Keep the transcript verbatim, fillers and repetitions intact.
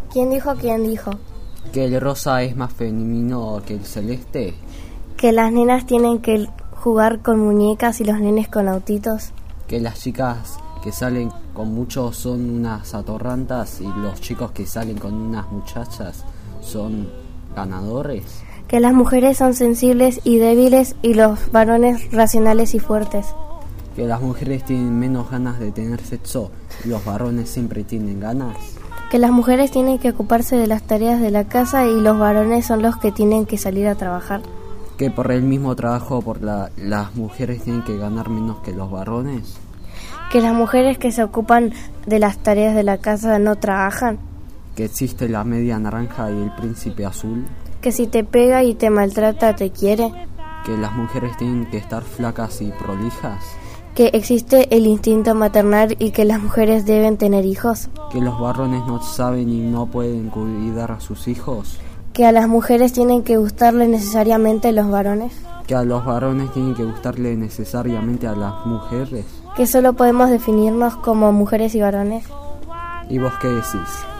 ¿Quién dijo quién dijo? ¿Que el rosa es más femenino que el celeste? ¿Que las nenas tienen que jugar con muñecas y los nenes con autitos? ¿Que las chicas que salen con muchos son unas atorrantas y los chicos que salen con unas muchachas son ganadores? ¿Que las mujeres son sensibles y débiles y los varones racionales y fuertes? ¿Que las mujeres tienen menos ganas de tener sexo y los varones siempre tienen ganas? ¿Que las mujeres tienen que ocuparse de las tareas de la casa y los varones son los que tienen que salir a trabajar? ¿Que por el mismo trabajo por la, las mujeres tienen que ganar menos que los varones? ¿Que las mujeres que se ocupan de las tareas de la casa no trabajan? ¿Que existe la media naranja y el príncipe azul? ¿Que si te pega y te maltrata te quiere? ¿Que las mujeres tienen que estar flacas y prolijas? ¿Que existe el instinto maternal y que las mujeres deben tener hijos? ¿Que los varones no saben y no pueden cuidar a sus hijos? ¿Que a las mujeres tienen que gustarle necesariamente los varones? ¿Que a los varones tienen que gustarle necesariamente a las mujeres? ¿Que solo podemos definirnos como mujeres y varones? ¿Y vos qué decís?